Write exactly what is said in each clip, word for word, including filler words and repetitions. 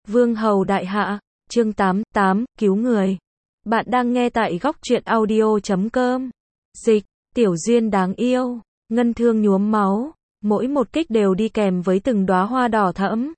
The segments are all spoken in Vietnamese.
Vương hầu đại hạ, chương tám, tám, cứu người. Bạn đang nghe tại góc truyện audio chấm com. Dịch, Tiểu Duyên đáng yêu, ngân thương nhuốm máu, mỗi một kích đều đi kèm với từng đóa hoa đỏ thẫm.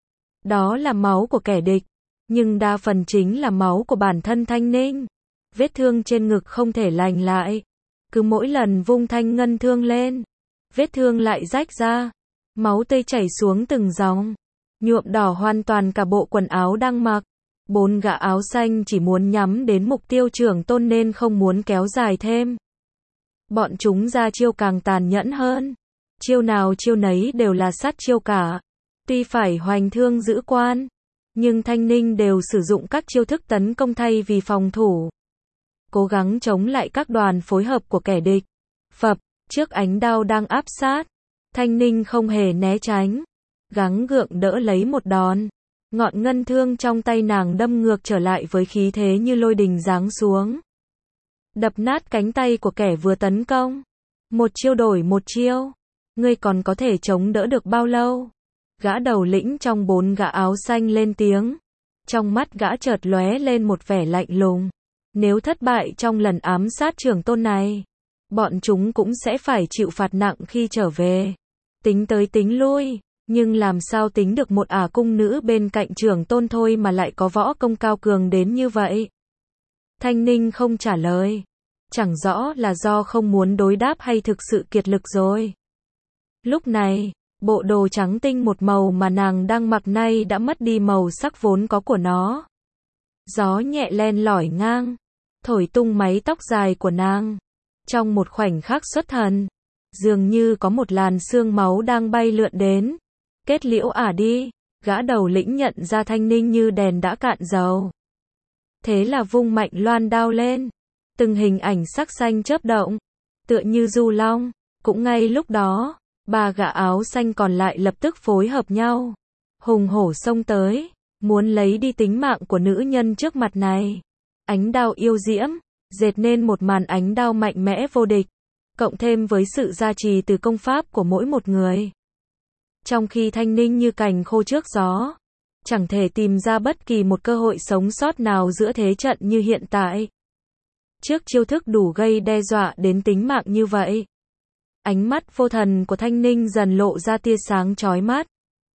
Đó là máu của kẻ địch, nhưng đa phần chính là máu của bản thân Thanh Ninh. Vết thương trên ngực không thể lành lại. Cứ mỗi lần vung thanh ngân thương lên, vết thương lại rách ra, máu tươi chảy xuống từng dòng, nhuộm đỏ hoàn toàn cả bộ quần áo đang mặc. Bốn gã áo xanh chỉ muốn nhắm đến mục tiêu trưởng tôn nên không muốn kéo dài thêm. Bọn chúng ra chiêu càng tàn nhẫn hơn. Chiêu nào chiêu nấy đều là sát chiêu cả. Tuy phải hoành thương giữ quan, nhưng Thanh Ninh đều sử dụng các chiêu thức tấn công thay vì phòng thủ. Cố gắng chống lại các đoàn phối hợp của kẻ địch. Phập, trước ánh đao đang áp sát, Thanh Ninh không hề né tránh, gắng gượng đỡ lấy một đòn. Ngọn ngân thương trong tay nàng đâm ngược trở lại với khí thế như lôi đình giáng xuống, đập nát cánh tay của kẻ vừa tấn công. Một chiêu đổi một chiêu, ngươi còn có thể chống đỡ được bao lâu? Gã đầu lĩnh trong bốn gã áo xanh lên tiếng. Trong mắt gã chợt lóe lên một vẻ lạnh lùng. Nếu thất bại trong lần ám sát trưởng tôn này, bọn chúng cũng sẽ phải chịu phạt nặng khi trở về. Tính tới tính lui, nhưng làm sao tính được một ả cung nữ bên cạnh trưởng tôn thôi mà lại có võ công cao cường đến như vậy? Thanh Ninh không trả lời. Chẳng rõ là do không muốn đối đáp hay thực sự kiệt lực rồi. Lúc này, bộ đồ trắng tinh một màu mà nàng đang mặc nay đã mất đi màu sắc vốn có của nó. Gió nhẹ len lỏi ngang, thổi tung mái tóc dài của nàng. Trong một khoảnh khắc xuất thần, dường như có một làn sương máu đang bay lượn đến. Kết liễu ả đi, gã đầu lĩnh nhận ra Thanh Ninh như đèn đã cạn dầu. Thế là vung mạnh loan đao lên, từng hình ảnh sắc xanh chớp động, tựa như du long. Cũng ngay lúc đó, ba gã áo xanh còn lại lập tức phối hợp nhau, hùng hổ xông tới, muốn lấy đi tính mạng của nữ nhân trước mặt này. Ánh đao yêu diễm, dệt nên một màn ánh đao mạnh mẽ vô địch, cộng thêm với sự gia trì từ công pháp của mỗi một người. Trong khi Thanh Ninh như cành khô trước gió, chẳng thể tìm ra bất kỳ một cơ hội sống sót nào giữa thế trận như hiện tại. Trước chiêu thức đủ gây đe dọa đến tính mạng như vậy, ánh mắt vô thần của Thanh Ninh dần lộ ra tia sáng chói mắt.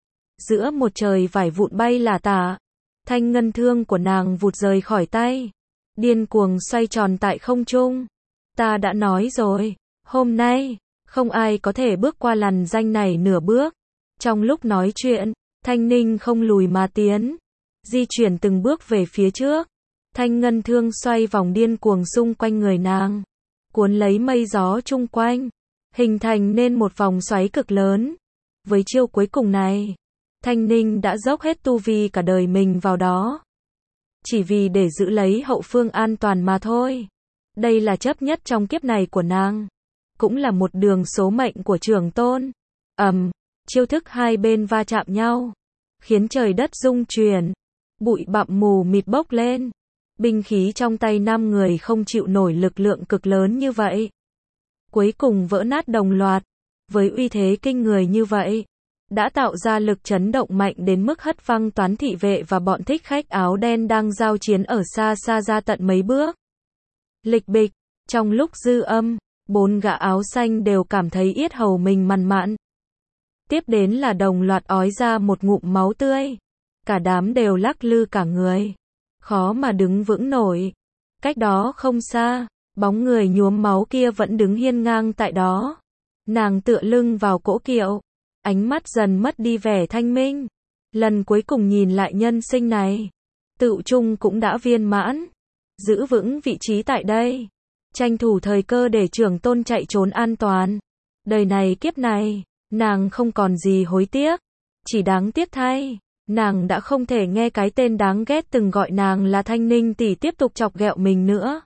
Giữa một trời vải vụn bay lả tả, thanh ngân thương của nàng vụt rời khỏi tay, điên cuồng xoay tròn tại không trung. Ta đã nói rồi, hôm nay, không ai có thể bước qua lằn ranh này nửa bước. Trong lúc nói chuyện, Thanh Ninh không lùi mà tiến, di chuyển từng bước về phía trước. Thanh ngân thương xoay vòng điên cuồng xung quanh người nàng, cuốn lấy mây gió chung quanh, hình thành nên một vòng xoáy cực lớn. Với chiêu cuối cùng này, Thanh Ninh đã dốc hết tu vi cả đời mình vào đó, chỉ vì để giữ lấy hậu phương an toàn mà thôi. Đây là chấp nhất trong kiếp này của nàng, cũng là một đường số mệnh của trưởng tôn. Ầm, um, chiêu thức hai bên va chạm nhau, khiến trời đất rung chuyển, bụi bặm mù mịt bốc lên. Binh khí trong tay năm người không chịu nổi lực lượng cực lớn như vậy, cuối cùng vỡ nát đồng loạt. Với uy thế kinh người như vậy, đã tạo ra lực chấn động mạnh đến mức hất văng toán thị vệ và bọn thích khách áo đen đang giao chiến ở xa xa ra tận mấy bước. Lịch bịch, trong lúc dư âm, bốn gã áo xanh đều cảm thấy yết hầu mình mằn mặn. Tiếp đến là đồng loạt ói ra một ngụm máu tươi. Cả đám đều lắc lư cả người, khó mà đứng vững nổi. Cách đó không xa, bóng người nhuốm máu kia vẫn đứng hiên ngang tại đó. Nàng tựa lưng vào cỗ kiệu, ánh mắt dần mất đi vẻ thanh minh. Lần cuối cùng nhìn lại nhân sinh này, Tựu Trung cũng đã viên mãn. Giữ vững vị trí tại đây, tranh thủ thời cơ để trưởng tôn chạy trốn an toàn. Đời này kiếp này, nàng không còn gì hối tiếc. Chỉ đáng tiếc thay, nàng đã không thể nghe cái tên đáng ghét từng gọi nàng là Thanh Ninh tỷ tiếp tục chọc ghẹo mình nữa.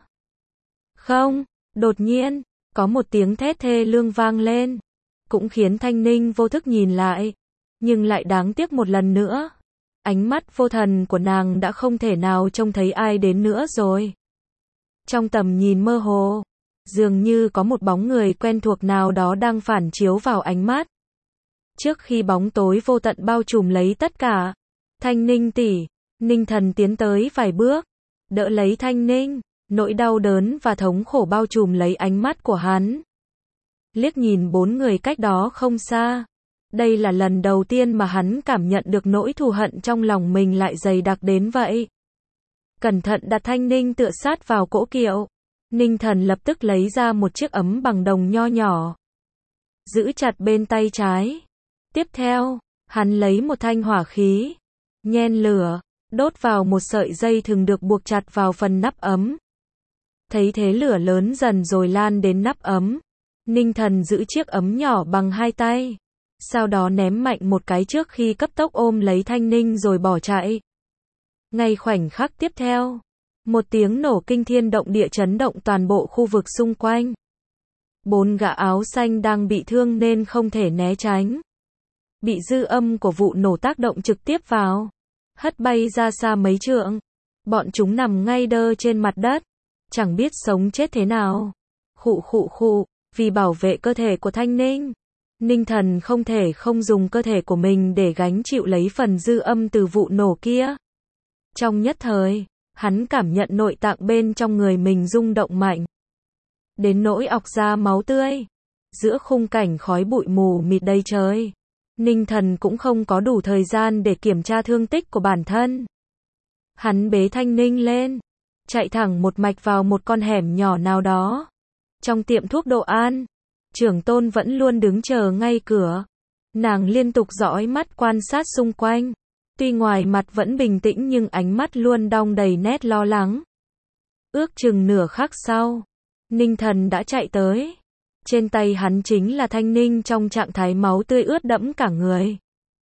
Không, đột nhiên, có một tiếng thét thê lương vang lên, cũng khiến Thanh Ninh vô thức nhìn lại, nhưng lại đáng tiếc một lần nữa. Ánh mắt vô thần của nàng đã không thể nào trông thấy ai đến nữa rồi. Trong tầm nhìn mơ hồ, dường như có một bóng người quen thuộc nào đó đang phản chiếu vào ánh mắt. Trước khi bóng tối vô tận bao trùm lấy tất cả, Thanh Ninh tỷ, Ninh Thần tiến tới vài bước, đỡ lấy Thanh Ninh, nỗi đau đớn và thống khổ bao trùm lấy ánh mắt của hắn. Liếc nhìn bốn người cách đó không xa. Đây là lần đầu tiên mà hắn cảm nhận được nỗi thù hận trong lòng mình lại dày đặc đến vậy. Cẩn thận đặt Thanh Ninh tựa sát vào cỗ kiệu. Ninh Thần lập tức lấy ra một chiếc ấm bằng đồng nho nhỏ. Giữ chặt bên tay trái. Tiếp theo, hắn lấy một thanh hỏa khí. Nhen lửa, đốt vào một sợi dây thừng được buộc chặt vào phần nắp ấm. Thấy thế lửa lớn dần rồi lan đến nắp ấm. Ninh Thần giữ chiếc ấm nhỏ bằng hai tay. Sau đó ném mạnh một cái trước khi cấp tốc ôm lấy Thanh Ninh rồi bỏ chạy. Ngay khoảnh khắc tiếp theo, một tiếng nổ kinh thiên động địa chấn động toàn bộ khu vực xung quanh. Bốn gã áo xanh đang bị thương nên không thể né tránh. Bị dư âm của vụ nổ tác động trực tiếp vào, hất bay ra xa mấy trượng. Bọn chúng nằm ngay đơ trên mặt đất, chẳng biết sống chết thế nào. Khụ khụ khụ, vì bảo vệ cơ thể của Thanh Ninh, Ninh Thần không thể không dùng cơ thể của mình để gánh chịu lấy phần dư âm từ vụ nổ kia. Trong nhất thời, hắn cảm nhận nội tạng bên trong người mình rung động mạnh. Đến nỗi ọc ra máu tươi. Giữa khung cảnh khói bụi mù mịt đầy trời, Ninh Thần cũng không có đủ thời gian để kiểm tra thương tích của bản thân. Hắn bế Thanh Ninh lên, chạy thẳng một mạch vào một con hẻm nhỏ nào đó. Trong tiệm thuốc Độ An, Trưởng Tôn vẫn luôn đứng chờ ngay cửa. Nàng liên tục dõi mắt quan sát xung quanh. Tuy ngoài mặt vẫn bình tĩnh nhưng ánh mắt luôn đong đầy nét lo lắng. Ước chừng nửa khắc sau, Ninh Thần đã chạy tới. Trên tay hắn chính là Thanh Ninh trong trạng thái máu tươi ướt đẫm cả người.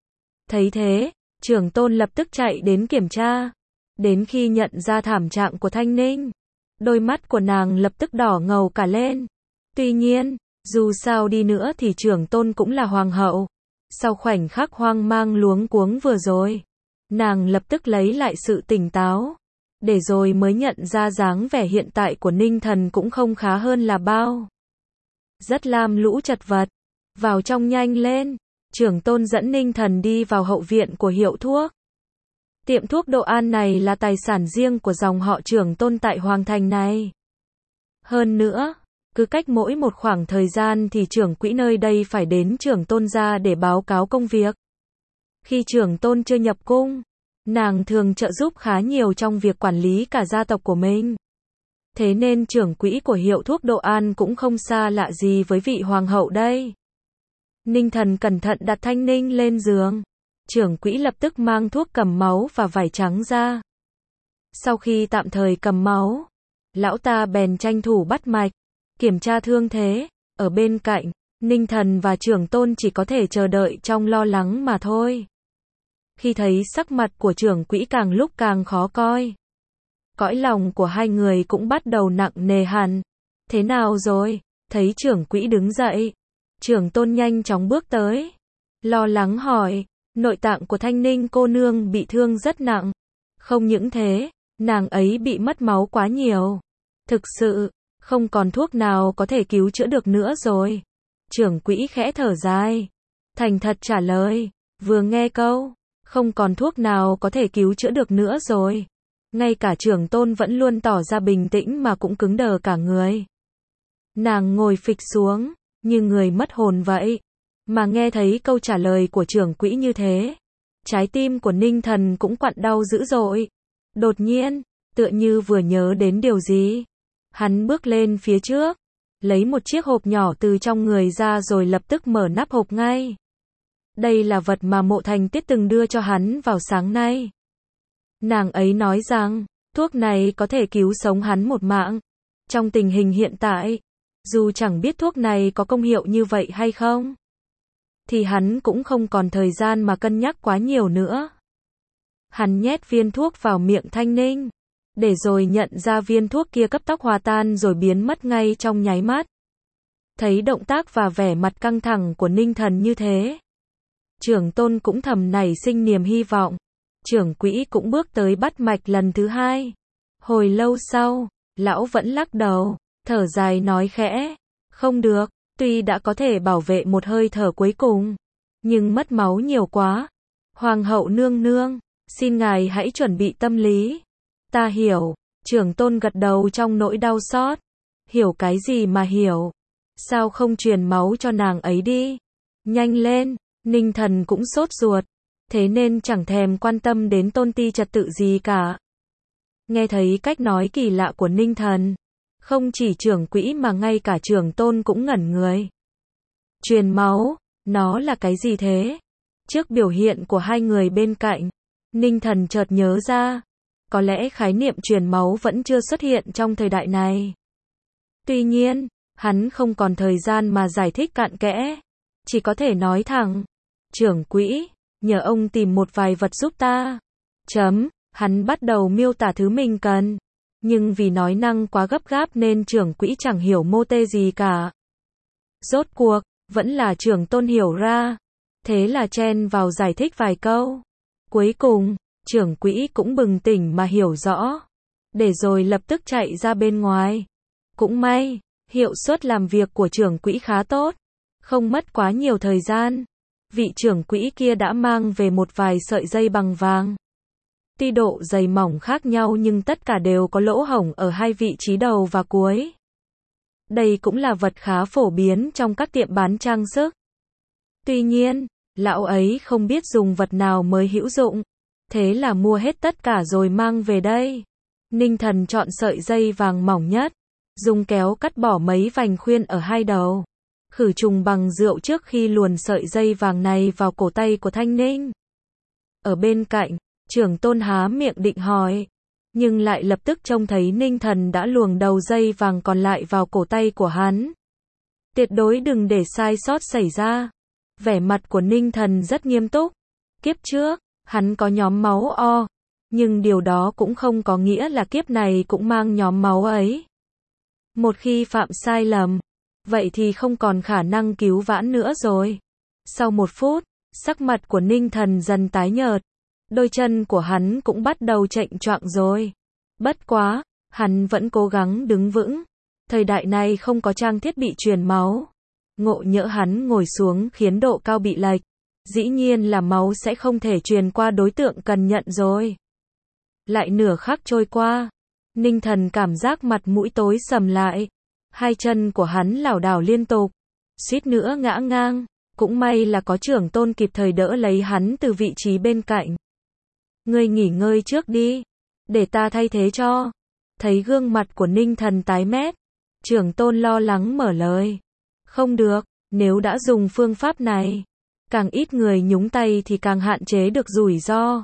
Thấy thế, Trưởng Tôn lập tức chạy đến kiểm tra. Đến khi nhận ra thảm trạng của Thanh Ninh, đôi mắt của nàng lập tức đỏ ngầu cả lên. Tuy nhiên, dù sao đi nữa thì Trưởng Tôn cũng là hoàng hậu. Sau khoảnh khắc hoang mang luống cuống vừa rồi, nàng lập tức lấy lại sự tỉnh táo. Để rồi mới nhận ra dáng vẻ hiện tại của Ninh Thần cũng không khá hơn là bao. Rất lam lũ chật vật. Vào trong nhanh lên. Trưởng Tôn dẫn Ninh Thần đi vào hậu viện của hiệu thuốc. Tiệm thuốc Độ An này là tài sản riêng của dòng họ Trưởng Tôn tại Hoàng Thành này. Hơn nữa, cứ cách mỗi một khoảng thời gian thì trưởng quỹ nơi đây phải đến Trưởng Tôn gia để báo cáo công việc. Khi Trưởng Tôn chưa nhập cung, nàng thường trợ giúp khá nhiều trong việc quản lý cả gia tộc của mình. Thế nên trưởng quỹ của hiệu thuốc Độ An cũng không xa lạ gì với vị hoàng hậu đây. Ninh Thần cẩn thận đặt Thanh Ninh lên giường. Trưởng quỹ lập tức mang thuốc cầm máu và vải trắng ra. Sau khi tạm thời cầm máu, lão ta bèn tranh thủ bắt mạch, kiểm tra thương thế. Ở bên cạnh, Ninh Thần và Trưởng Tôn chỉ có thể chờ đợi trong lo lắng mà thôi. Khi thấy sắc mặt của trưởng quỹ càng lúc càng khó coi, cõi lòng của hai người cũng bắt đầu nặng nề hẳn. Thế nào rồi? Thấy trưởng quỹ đứng dậy, Trưởng Tôn nhanh chóng bước tới, lo lắng hỏi. Nội tạng của Thanh Ninh cô nương bị thương rất nặng. Không những thế, nàng ấy bị mất máu quá nhiều. Thực sự, không còn thuốc nào có thể cứu chữa được nữa rồi. Trưởng quỹ khẽ thở dài, thành thật trả lời. Vừa nghe câu, không còn thuốc nào có thể cứu chữa được nữa rồi, ngay cả Trưởng Tôn vẫn luôn tỏ ra bình tĩnh mà cũng cứng đờ cả người. Nàng ngồi phịch xuống, như người mất hồn vậy. Mà nghe thấy câu trả lời của trưởng quỹ như thế, trái tim của Ninh Thần cũng quặn đau dữ dội. Đột nhiên, tựa như vừa nhớ đến điều gì, hắn bước lên phía trước, lấy một chiếc hộp nhỏ từ trong người ra rồi lập tức mở nắp hộp ngay. Đây là vật mà Mộ Thành Tiết từng đưa cho hắn vào sáng nay. Nàng ấy nói rằng, thuốc này có thể cứu sống hắn một mạng. Trong tình hình hiện tại, dù chẳng biết thuốc này có công hiệu như vậy hay không, thì hắn cũng không còn thời gian mà cân nhắc quá nhiều nữa. Hắn nhét viên thuốc vào miệng Thanh Ninh, để rồi nhận ra viên thuốc kia cấp tốc hòa tan rồi biến mất ngay trong nháy mắt. Thấy động tác và vẻ mặt căng thẳng của Ninh Thần như thế, Trưởng Tôn cũng thầm nảy sinh niềm hy vọng. Trưởng quỹ cũng bước tới bắt mạch lần thứ hai. Hồi lâu sau, lão vẫn lắc đầu, thở dài nói khẽ, không được. Tuy đã có thể bảo vệ một hơi thở cuối cùng, nhưng mất máu nhiều quá. Hoàng hậu nương nương, Xin ngài hãy chuẩn bị tâm lý. Ta hiểu. Trưởng tôn gật đầu trong nỗi đau xót. Hiểu cái gì mà hiểu? Sao không truyền máu cho nàng ấy đi? Nhanh lên. Ninh Thần cũng sốt ruột. Thế nên chẳng thèm quan tâm đến tôn ti trật tự gì cả. Nghe thấy cách nói kỳ lạ của Ninh Thần, không chỉ trưởng quỹ mà ngay cả trưởng tôn cũng ngẩn người. Truyền máu, nó là cái gì thế? Trước biểu hiện của hai người bên cạnh, Ninh Thần chợt nhớ ra, có lẽ khái niệm truyền máu vẫn chưa xuất hiện trong thời đại này. Tuy nhiên, hắn không còn thời gian mà giải thích cặn kẽ, chỉ có thể nói thẳng, trưởng quỹ, nhờ ông tìm một vài vật giúp ta. Chấm, hắn bắt đầu miêu tả thứ mình cần, nhưng vì nói năng quá gấp gáp nên trưởng quỹ chẳng hiểu mô tê gì cả. Rốt cuộc, vẫn là trưởng tôn hiểu ra, thế là chen vào giải thích vài câu. Cuối cùng, trưởng quỹ cũng bừng tỉnh mà hiểu rõ, để rồi lập tức chạy ra bên ngoài. Cũng may, hiệu suất làm việc của trưởng quỹ khá tốt, không mất quá nhiều thời gian. Vị trưởng quỹ kia đã mang về một vài sợi dây bằng vàng. Tuy độ dày mỏng khác nhau nhưng tất cả đều có lỗ hổng ở hai vị trí đầu và cuối. Đây cũng là vật khá phổ biến trong các tiệm bán trang sức. Tuy nhiên, lão ấy không biết dùng vật nào mới hữu dụng, thế là mua hết tất cả rồi mang về đây. Ninh Thần chọn sợi dây vàng mỏng nhất, dùng kéo cắt bỏ mấy vành khuyên ở hai đầu, khử trùng bằng rượu trước khi luồn sợi dây vàng này vào cổ tay của Thanh Ninh. Ở bên cạnh, trưởng tôn há miệng định hỏi, nhưng lại lập tức trông thấy Ninh Thần đã luồn đầu dây vàng còn lại vào cổ tay của hắn. Tuyệt đối đừng để sai sót xảy ra. Vẻ mặt của Ninh Thần rất nghiêm túc. Kiếp trước, hắn có nhóm máu O, nhưng điều đó cũng không có nghĩa là kiếp này cũng mang nhóm máu ấy. Một khi phạm sai lầm, vậy thì không còn khả năng cứu vãn nữa rồi. Sau một phút, sắc mặt của Ninh Thần dần tái nhợt. Đôi chân của hắn cũng bắt đầu chệch choạng rồi. Bất quá, hắn vẫn cố gắng đứng vững. Thời đại này không có trang thiết bị truyền máu. Ngộ nhỡ hắn ngồi xuống khiến độ cao bị lệch. Dĩ nhiên là máu sẽ không thể truyền qua đối tượng cần nhận rồi. Lại nửa khắc trôi qua. Ninh Thần cảm giác mặt mũi tối sầm lại. Hai chân của hắn lảo đảo liên tục. Suýt nữa ngã ngang. Cũng may là có trưởng tôn kịp thời đỡ lấy hắn từ vị trí bên cạnh. Ngươi nghỉ ngơi trước đi, để ta thay thế cho. Thấy gương mặt của Ninh Thần tái mét, trưởng tôn lo lắng mở lời. Không được, nếu đã dùng phương pháp này, càng ít người nhúng tay thì càng hạn chế được rủi ro.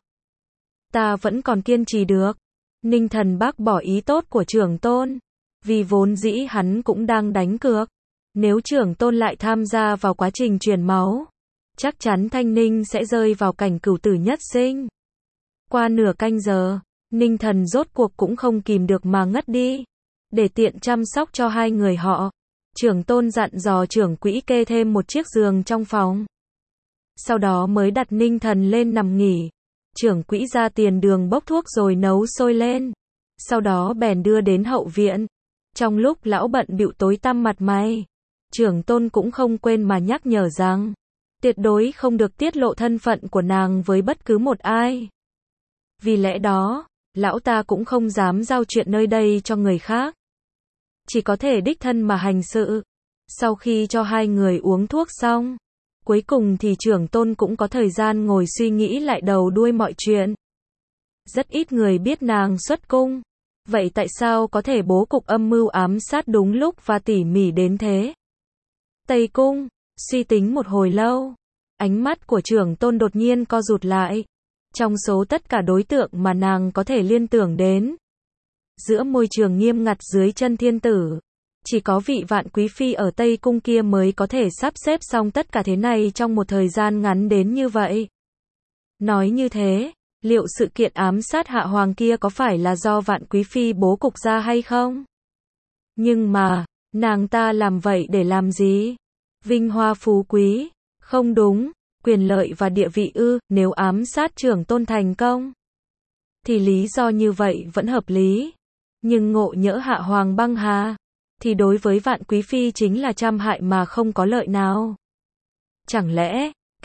Ta vẫn còn kiên trì được. Ninh Thần bác bỏ ý tốt của trưởng tôn, vì vốn dĩ hắn cũng đang đánh cược. Nếu trưởng tôn lại tham gia vào quá trình truyền máu, chắc chắn Thanh Ninh sẽ rơi vào cảnh cửu tử nhất sinh. Qua nửa canh giờ, Ninh Thần rốt cuộc cũng không kìm được mà ngất đi. Để tiện chăm sóc cho hai người họ, trưởng tôn dặn dò trưởng quỹ kê thêm một chiếc giường trong phòng. Sau đó mới đặt Ninh Thần lên nằm nghỉ. Trưởng quỹ ra tiền đường bốc thuốc rồi nấu sôi lên. Sau đó bèn đưa đến hậu viện. Trong lúc lão bận bịu tối tăm mặt mày, trưởng tôn cũng không quên mà nhắc nhở rằng, tuyệt đối không được tiết lộ thân phận của nàng với bất cứ một ai. Vì lẽ đó, lão ta cũng không dám giao chuyện nơi đây cho người khác. Chỉ có thể đích thân mà hành sự. Sau khi cho hai người uống thuốc xong, cuối cùng thì trưởng tôn cũng có thời gian ngồi suy nghĩ lại đầu đuôi mọi chuyện. Rất ít người biết nàng xuất cung. Vậy tại sao có thể bố cục âm mưu ám sát đúng lúc và tỉ mỉ đến thế? Tây cung, suy tính một hồi lâu, ánh mắt của trưởng tôn đột nhiên co rụt lại. Trong số tất cả đối tượng mà nàng có thể liên tưởng đến, giữa môi trường nghiêm ngặt dưới chân thiên tử, chỉ có vị Vạn Quý Phi ở Tây Cung kia mới có thể sắp xếp xong tất cả thế này trong một thời gian ngắn đến như vậy. Nói như thế, liệu sự kiện ám sát Hạ Hoàng kia có phải là do Vạn Quý Phi bố cục ra hay không? Nhưng mà, nàng ta làm vậy để làm gì? Vinh hoa phú quý? Không đúng. Quyền lợi và địa vị ư? Nếu ám sát trưởng tôn thành công, thì lý do như vậy vẫn hợp lý. Nhưng ngộ nhỡ Hạ Hoàng băng hà, thì đối với Vạn Quý Phi chính là trăm hại mà không có lợi nào. Chẳng lẽ,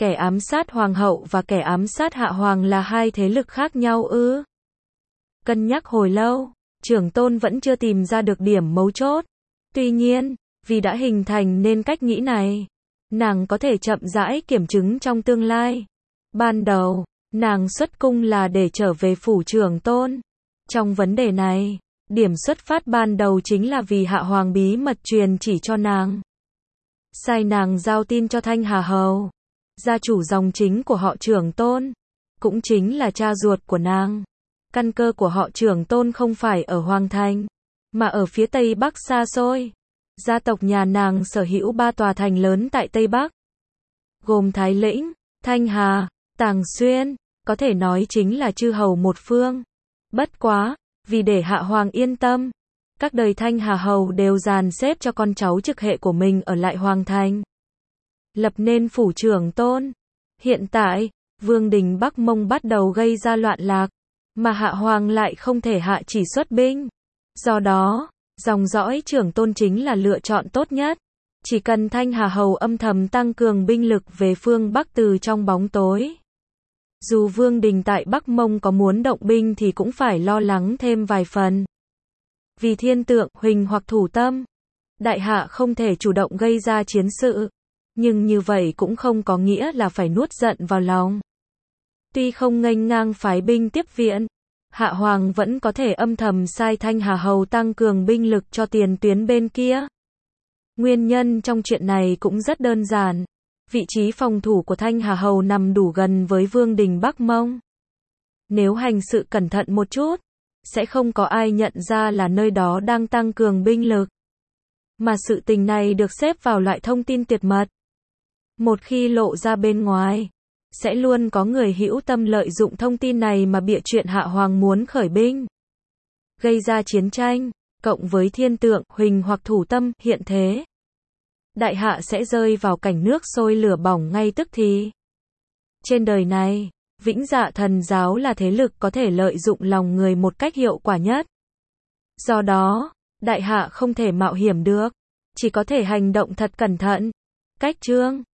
Kẻ ám sát hoàng hậu và kẻ ám sát hạ hoàng là hai thế lực khác nhau ư? Cân nhắc hồi lâu, trưởng tôn vẫn chưa tìm ra được điểm mấu chốt. Tuy nhiên, vì đã hình thành nên cách nghĩ này, nàng có thể chậm rãi kiểm chứng trong tương lai. Ban đầu, nàng xuất cung là để trở về phủ trưởng tôn. Trong vấn đề này, điểm xuất phát ban đầu chính là vì hạ hoàng bí mật truyền chỉ cho nàng. Sai nàng giao tin cho Thanh Hà Hầu, gia chủ dòng chính của họ trưởng tôn, cũng chính là cha ruột của nàng. Căn cơ của họ trưởng tôn không phải ở Hoàng Thành, mà ở phía Tây Bắc xa xôi. Gia tộc nhà nàng sở hữu ba tòa thành lớn tại Tây Bắc, gồm Thái Lĩnh, Thanh Hà, Tàng Xuyên, có thể nói chính là chư hầu một phương. Bất quá, vì để hạ hoàng yên tâm, các đời Thanh Hà Hầu đều dàn xếp cho con cháu trực hệ của mình ở lại Hoàng Thành, lập nên phủ trưởng tôn. Hiện tại, Vương đình Bắc Mông bắt đầu gây ra loạn lạc, mà hạ hoàng lại không thể hạ chỉ xuất binh. Do đó, dòng dõi trưởng tôn chính là lựa chọn tốt nhất. Chỉ cần Thanh Hà Hầu âm thầm tăng cường binh lực về phương Bắc từ trong bóng tối. Dù Vương đình tại Bắc Mông có muốn động binh thì cũng phải lo lắng thêm vài phần. Vì thiên tượng, huỳnh hoặc thủ tâm, đại hạ không thể chủ động gây ra chiến sự. Nhưng như vậy cũng không có nghĩa là phải nuốt giận vào lòng. Tuy không nghênh ngang phái binh tiếp viện, hạ hoàng vẫn có thể âm thầm sai Thanh Hà Hầu tăng cường binh lực cho tiền tuyến bên kia. Nguyên nhân trong chuyện này cũng rất đơn giản. Vị trí phòng thủ của Thanh Hà Hầu nằm đủ gần với Vương đình Bắc Mông. Nếu hành sự cẩn thận một chút, sẽ không có ai nhận ra là nơi đó đang tăng cường binh lực. Mà sự tình này được xếp vào loại thông tin tuyệt mật. Một khi lộ ra bên ngoài, sẽ luôn có người hữu tâm lợi dụng thông tin này mà bịa chuyện hạ hoàng muốn khởi binh, gây ra chiến tranh, cộng với thiên tượng, huỳnh hoặc thủ tâm, hiện thế. Đại hạ sẽ rơi vào cảnh nước sôi lửa bỏng ngay tức thì. Trên đời này, Vĩnh Dạ Thần giáo là thế lực có thể lợi dụng lòng người một cách hiệu quả nhất. Do đó, đại hạ không thể mạo hiểm được, chỉ có thể hành động thật cẩn thận. Cách chương